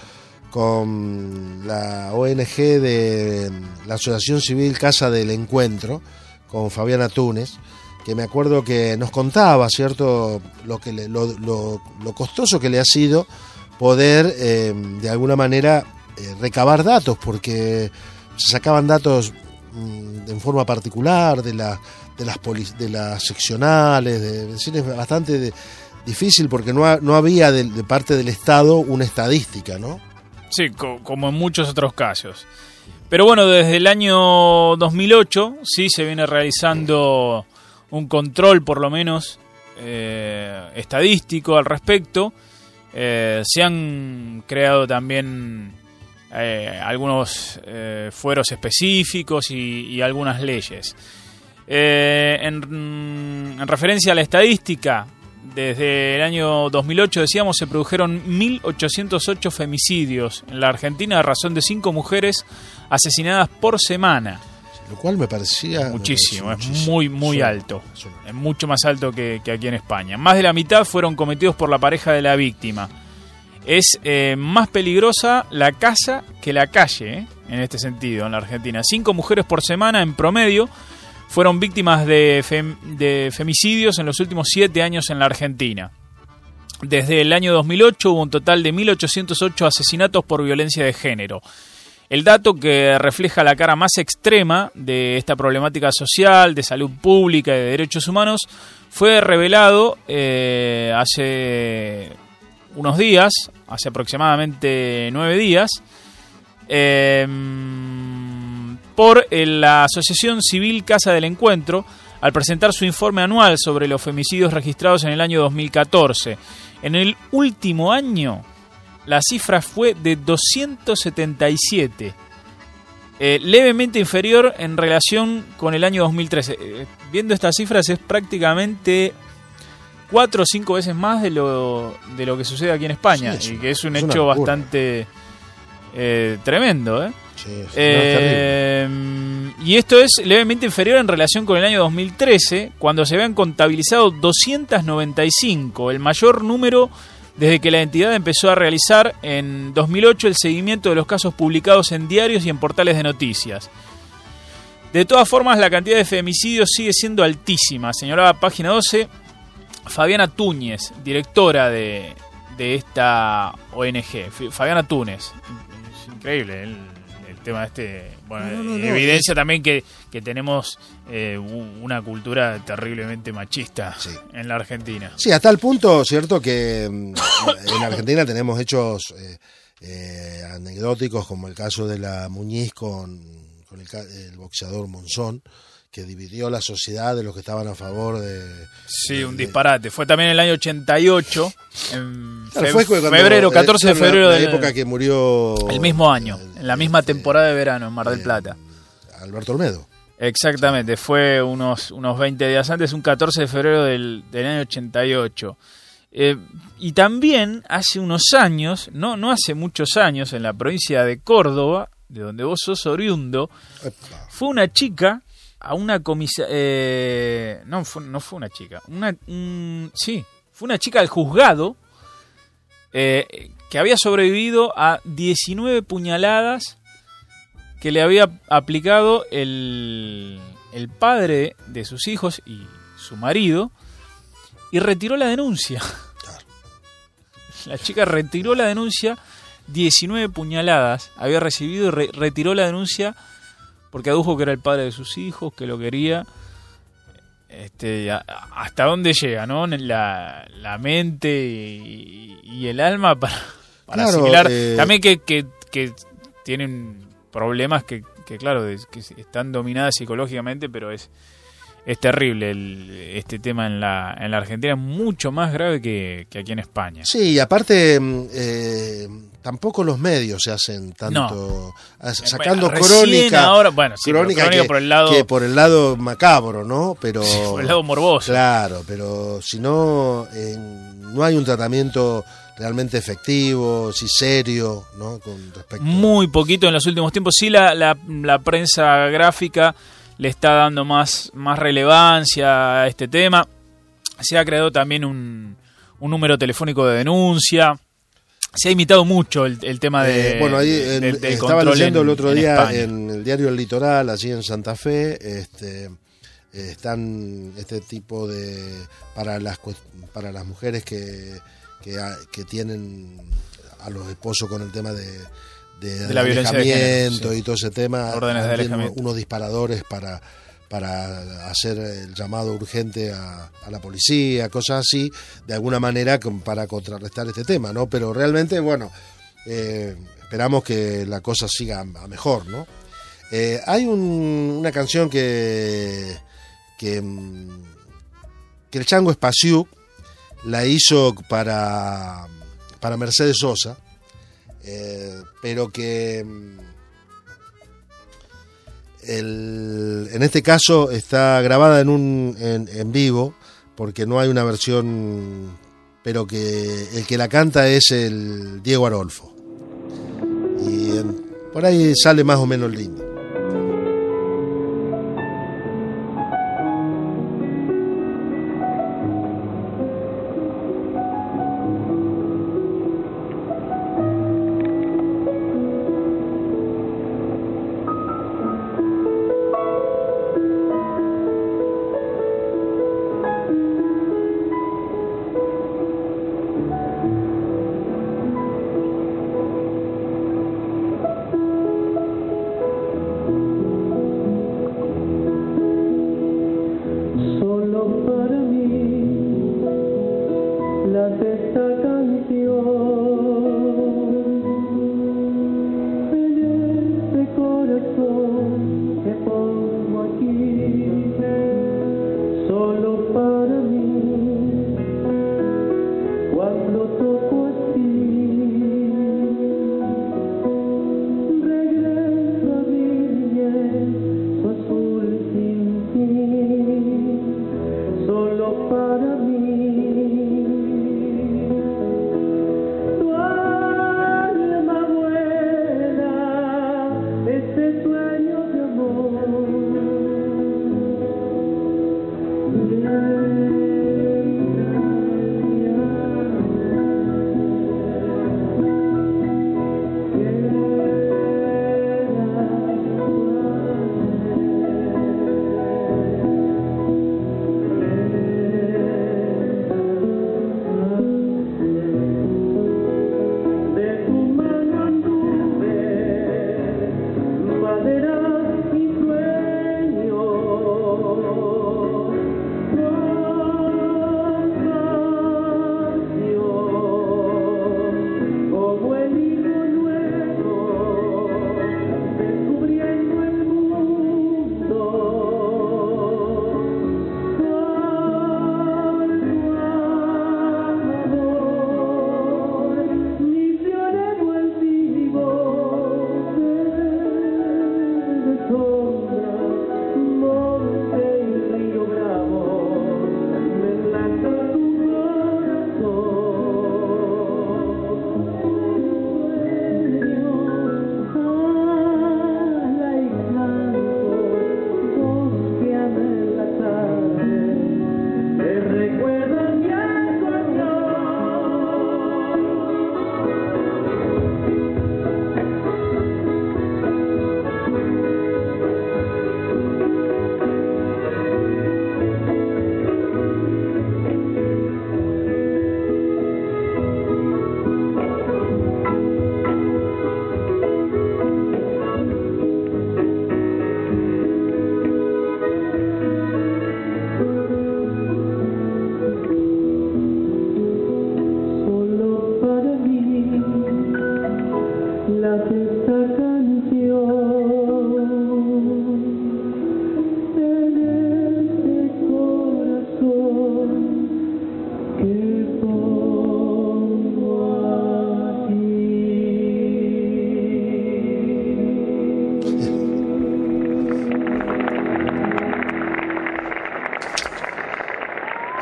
con la O N G de la Asociación Civil Casa del Encuentro, con Fabiana Túnez, que me acuerdo que nos contaba, ¿cierto?, lo que le, lo, lo, lo costoso que le ha sido poder, eh, de alguna manera, eh, recabar datos, porque se sacaban datos mm, en forma particular de, la, de, las, poli, de las seccionales, de, es decir, es bastante de, difícil porque no, ha, no había de, de parte del Estado una estadística, ¿no? Sí, co- como en muchos otros casos. Pero bueno, desde el año dos mil ocho sí se viene realizando un control, por lo menos, eh, estadístico al respecto. Eh, se han creado también eh, algunos eh, fueros específicos y, y algunas leyes. Eh, en, en referencia a la estadística, desde el año dos mil ocho, decíamos, se produjeron mil ochocientos ocho femicidios en la Argentina a razón de cinco mujeres asesinadas por semana. Lo cual me parecía... Muchísimo, me parecía es muchísimo. muy, muy Suena, alto. suena. Es mucho más alto que, que aquí en España. Más de la mitad fueron cometidos por la pareja de la víctima. Es eh, más peligrosa la casa que la calle, ¿eh? En este sentido, en la Argentina. Cinco mujeres por semana, en promedio, fueron víctimas de, fem, de femicidios en los últimos siete años en la Argentina. Desde el año dos mil ocho hubo un total de mil ochocientos ocho asesinatos por violencia de género. El dato que refleja la cara más extrema de esta problemática social, de salud pública y de derechos humanos, fue revelado eh, hace unos días, hace aproximadamente nueve días, eh, por la Asociación Civil Casa del Encuentro, al presentar su informe anual sobre los femicidios registrados en el año dos mil catorce. En el último año, la cifra fue de doscientos setenta y siete, eh, levemente inferior en relación con el año dos mil trece. Eh, viendo estas cifras, es prácticamente cuatro o cinco veces más de lo de lo que sucede aquí en España, sí, y que es un es hecho bastante eh, tremendo, ¿eh? Sí, sí, eh, no, y esto es levemente inferior en relación con el año dos mil trece, cuando se habían contabilizado doscientos noventa y cinco, el mayor número desde que la entidad empezó a realizar en dos mil ocho el seguimiento de los casos publicados en diarios y en portales de noticias. De todas formas, la cantidad de femicidios sigue siendo altísima, señalaba Página doce Fabiana Túñez, directora de, de esta O N G. Fabiana Túñez, es increíble el, el tema este. Bueno, no, no, no, evidencia no, también que, que tenemos eh, una cultura terriblemente machista, sí, en la Argentina. Sí, hasta el punto, cierto, que en Argentina tenemos hechos eh, eh, anecdóticos, como el caso de la Muñiz con, con el, el boxeador Monzón, que dividió la sociedad de los que estaban a favor de... Sí, de, un de, disparate. Fue también en el año ochenta y ocho, en claro, fe, fue cuando, febrero, catorce de febrero la, la del... época que murió... El mismo año, el, en la misma este, temporada de verano, en Mar del eh, Plata. Alberto Olmedo. Exactamente, fue unos, unos veinte días antes, un catorce de febrero del, del año ochenta y ocho. Eh, y también hace unos años, no, no hace muchos años, en la provincia de Córdoba, de donde vos sos oriundo, fue una chica a una comisaría... Eh, no, fue, no fue una chica. Una, mm, sí, fue una chica del juzgado eh, que había sobrevivido a diecinueve puñaladas que le había aplicado el, el padre de sus hijos y su marido, y retiró la denuncia. Claro. La chica retiró la denuncia, diecinueve puñaladas había recibido y re, retiró la denuncia porque adujo que era el padre de sus hijos, que lo quería. Este, a, hasta dónde llega, ¿no? La, la mente y, y el alma para, para claro, asimilar. Eh... También que, que, que tienen problemas que, que claro, que están dominadas psicológicamente, pero es es terrible el, este tema en la en la Argentina, es mucho más grave que, que aquí en España. Sí, y aparte eh, tampoco los medios se hacen tanto no. sacando bueno, crónica, ahora, bueno, sí, crónica, crónica que, por el lado que por el lado macabro, ¿no? Pero sí, por el lado morboso. Claro, pero si no eh, no hay un tratamiento realmente efectivo, sí serio, ¿no? Con respecto muy poquito en los últimos tiempos. Sí, la, la, la prensa gráfica le está dando más, más relevancia a este tema. Se ha creado también un, un número telefónico de denuncia. Se ha imitado mucho el, el tema de, eh, bueno, ahí en, del, del estaba leyendo en, el otro en día España. En el diario El Litoral, allí en Santa Fe, este, eh, están este tipo de para las para las mujeres que que, que tienen a los esposos con el tema de de, de la violencia de género, sí. Y todo ese tema, órdenes de alejamiento, unos disparadores para para hacer el llamado urgente a, a la policía, cosas así, de alguna manera para contrarrestar este tema, ¿no? Pero realmente, bueno, eh, esperamos que la cosa siga a mejor, ¿no? Eh, hay un, una canción que que, que el Chango Espaciú la hizo para para Mercedes Sosa, eh, pero que el, en este caso está grabada en un en, en vivo, porque no hay una versión, pero que el que la canta es el Diego Arolfo, y en, por ahí sale más o menos lindo. Yeah.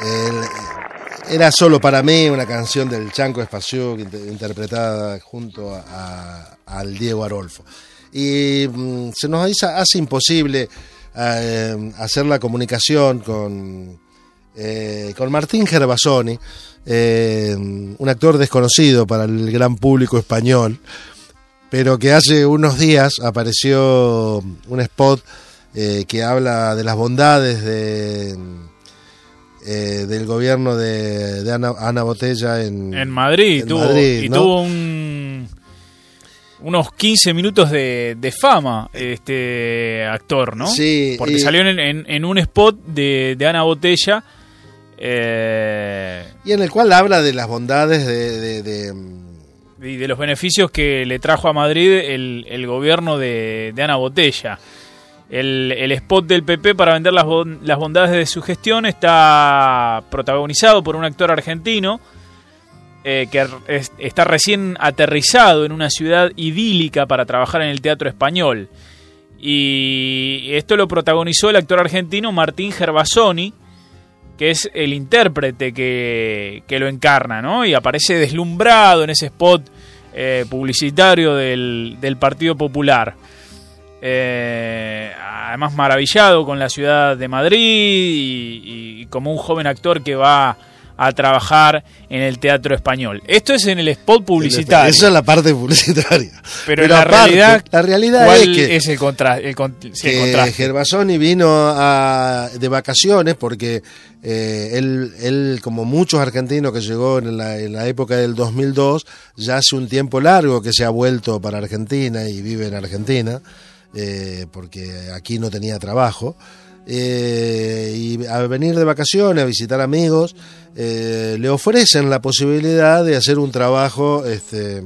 el, era solo para mí una canción del Chango Espaciú interpretada junto a, a, al Diego Arolfo. Y mm, se nos hace, hace imposible eh, hacer la comunicación con, eh, con Martín Gervasoni, eh, un actor desconocido para el gran público español, pero que hace unos días apareció un spot eh, que habla de las bondades de, eh, del gobierno de, de Ana, Ana Botella en, en Madrid. en tuvo, Madrid, y ¿no? tuvo un, unos quince minutos de, de fama este actor, ¿no? Sí. Porque y, salió en, en, en un spot de, de Ana Botella. Eh, y en el cual habla de las bondades de... de, de y de los beneficios que le trajo a Madrid el, el gobierno de, de Ana Botella. El, el spot del P P para vender las, bon, las bondades de su gestión está protagonizado por un actor argentino eh, que es, está recién aterrizado en una ciudad idílica para trabajar en el Teatro Español. Y esto lo protagonizó el actor argentino Martín Gervasoni, que es el intérprete que, que lo encarna, ¿no? Y aparece deslumbrado en ese spot eh, publicitario del, del Partido Popular. Eh, además maravillado con la ciudad de Madrid y, y como un joven actor que va a trabajar en el Teatro Español. Esto es en el spot publicitario. Esa es la parte publicitaria. Pero, Pero en la aparte, realidad, la realidad ¿cuál es que, es el, contra, el, con, sí, que el contraste? Gervasoni vino a, de vacaciones porque eh, él, él, como muchos argentinos que llegó en la, en la época del dos mil dos, ya hace un tiempo largo que se ha vuelto para Argentina y vive en Argentina, eh, porque aquí no tenía trabajo. Eh, y a venir de vacaciones, a visitar amigos, eh, le ofrecen la posibilidad de hacer un trabajo este,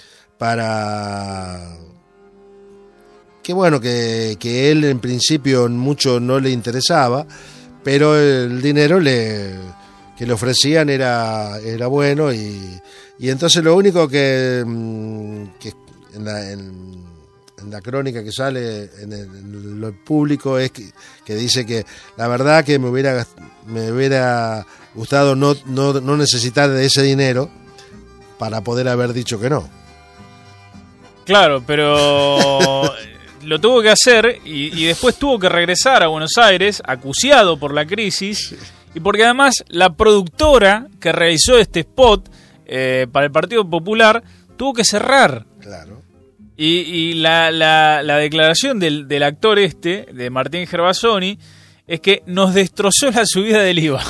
para que bueno, que, que él en principio mucho no le interesaba, pero el dinero le, que le ofrecían era, era bueno y, y entonces lo único que, que en la... En, en la crónica que sale en, el, en lo público es que, que dice que la verdad que me hubiera me hubiera gustado no, no, no necesitar de ese dinero para poder haber dicho que no. Claro, pero lo tuvo que hacer y, y después tuvo que regresar a Buenos Aires acuciado por la crisis y porque además la productora que realizó este spot eh, para el Partido Popular tuvo que cerrar. Claro. Y, y la, la, la declaración del, del actor este, de Martín Gervasoni, es que nos destrozó la subida del I V A.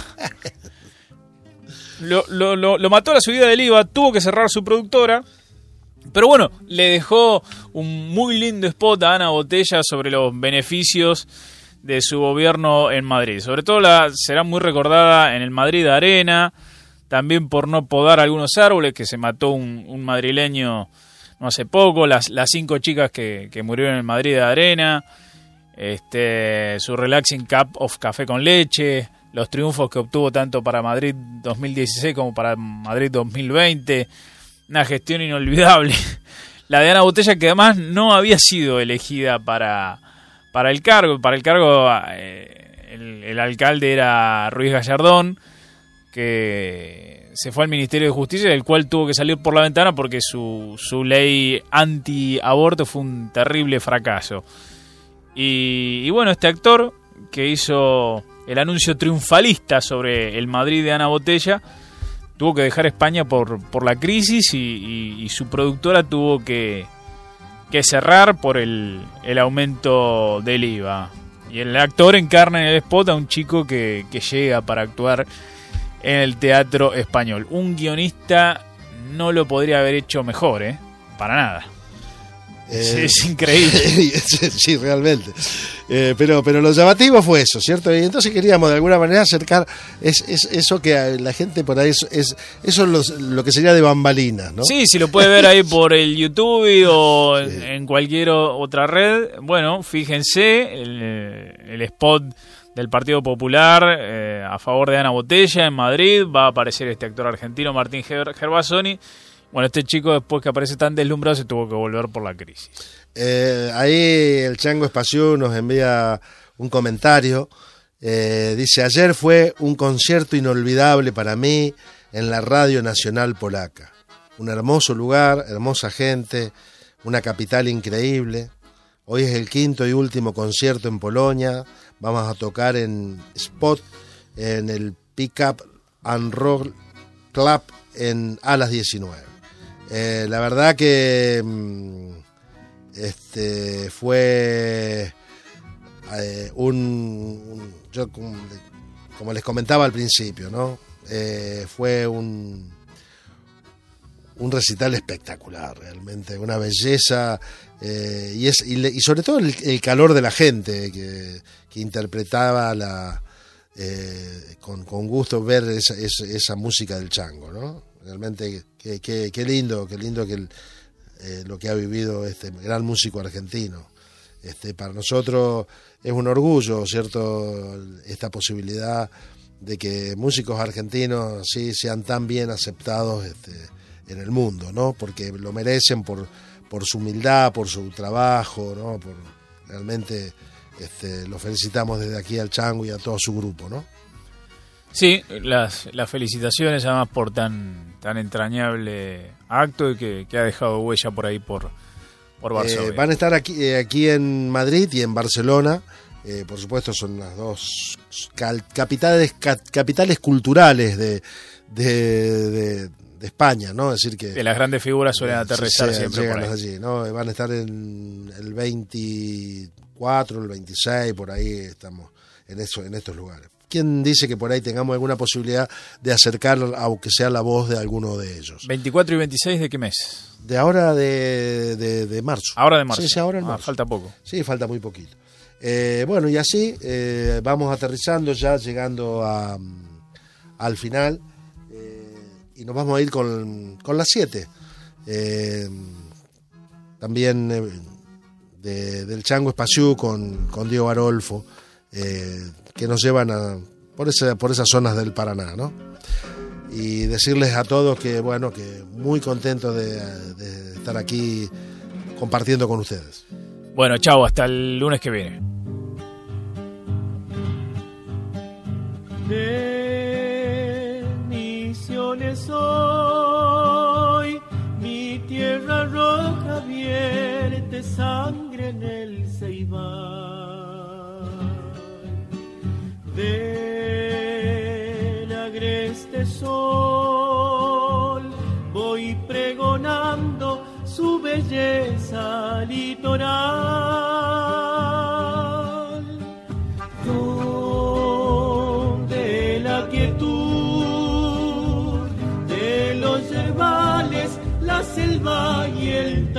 Lo, lo, lo, lo mató la subida del I V A, tuvo que cerrar su productora, pero bueno, le dejó un muy lindo spot a Ana Botella sobre los beneficios de su gobierno en Madrid. Sobre todo la, será muy recordada en el Madrid Arena, también por no podar algunos árboles, que se mató un, un madrileño no hace poco, las, las cinco chicas que, que murieron en el Madrid de Arena, este, su relaxing cup of café con leche, los triunfos que obtuvo tanto para Madrid dos mil dieciséis como para Madrid dos mil veinte, una gestión inolvidable. La de Ana Botella, que además no había sido elegida para, para el cargo, para el cargo eh, el, el alcalde era Ruiz Gallardón, que se fue al Ministerio de Justicia, del cual tuvo que salir por la ventana porque su, su ley anti-aborto fue un terrible fracaso. Y, y bueno, este actor que hizo el anuncio triunfalista sobre el Madrid de Ana Botella tuvo que dejar España por, por la crisis y, y, y su productora tuvo que, que cerrar por el, el aumento del I V A. Y el actor encarna en el spot a un chico que, que llega para actuar en el Teatro Español. Un guionista no lo podría haber hecho mejor, ¿eh? Para nada. Eh, es, es increíble. Sí, realmente. Eh, pero, pero lo llamativo fue eso, ¿cierto? Y entonces queríamos de alguna manera acercar es, es eso que la gente por ahí es, es eso es lo, lo que sería de bambalinas, ¿no? Sí, si lo puede ver ahí por el YouTube o sí. en, en cualquier otra red. Bueno, fíjense el, el spot del Partido Popular eh, a favor de Ana Botella en Madrid. Va a aparecer este actor argentino Martín Gervasoni. Bueno, este chico, después que aparece tan deslumbrado, se tuvo que volver por la crisis. Eh, ahí el Chango Espaciú nos envía un comentario Eh, dice, ayer fue un concierto inolvidable para mí en la Radio Nacional Polaca. Un hermoso lugar, hermosa gente, una capital increíble. Hoy es el quinto y último concierto en Polonia. Vamos a tocar en Spot, en el Pick Up and Roll Club en a las diecinueve. Eh, la verdad que este fue eh, un, un yo como, como les comentaba al principio, ¿no? Eh, fue un un recital espectacular, realmente una belleza, eh, y, es, y, le, y sobre todo el, el calor de la gente que, que interpretaba la eh, con, con gusto ver esa, esa, esa música del chango, ¿no? Realmente qué que, que lindo, qué lindo que el, eh, lo que ha vivido este gran músico argentino. Este, para nosotros es un orgullo, ¿cierto?, esta posibilidad de que músicos argentinos sí sean tan bien aceptados este, en el mundo, ¿no? Porque lo merecen por, por su humildad, por su trabajo, ¿no? Por, realmente este, lo felicitamos desde aquí al Chango y a todo su grupo, ¿no? Sí, las, las felicitaciones además por tan, tan entrañable acto y que, que ha dejado huella por ahí por, por Varsovia. Eh, van a estar aquí, eh, aquí en Madrid y en Barcelona. Eh, por supuesto son las dos cal, capitales, ca, capitales culturales de, de, de, de España, ¿no? Es decir que, que las grandes figuras suelen aterrizar se, siempre por ahí. Allí, ¿no? Van a estar en el veinticuatro, el veintiséis, por ahí estamos en, eso, en estos lugares. ¿Quién dice que por ahí tengamos alguna posibilidad de acercar, aunque sea la voz de alguno de ellos? ¿veinticuatro y veintiséis de qué mes? De ahora de, de, de marzo. Ahora de marzo. Sí, sí, ahora en ah, marzo. Falta poco. Sí, falta muy poquito. Eh, bueno, y así eh, vamos aterrizando ya, llegando a, al final, eh, y nos vamos a ir con, con las siete. Eh, también eh, de, del Chango Espaciú con, con Diego Arolfo, eh, que nos llevan a, por, ese, por esas zonas del Paraná, ¿no? Y decirles a todos que, bueno, que muy contentos de, de estar aquí compartiendo con ustedes. Bueno, chao, hasta el lunes que viene. De Misiones soy, mi tierra roja vierte sangre en el ceibal. Del agreste sol voy pregonando su belleza litoral, donde la quietud de los yerbales, la selva y el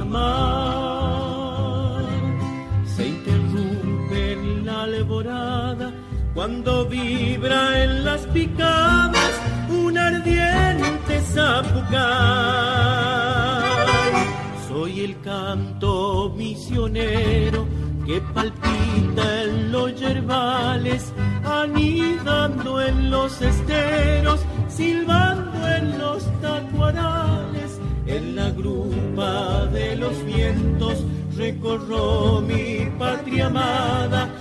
tajamar se interrumpe en la alborada cuando vibra en las picadas un ardiente zapucar. Soy el canto misionero que palpita en los yerbales, anidando en los esteros, silbando en los tacuarales. En la grupa de los vientos recorro mi patria amada,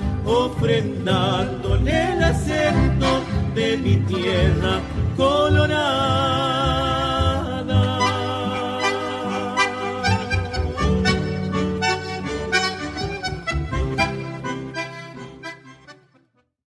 ofrendándole el acento de mi tierra colorada.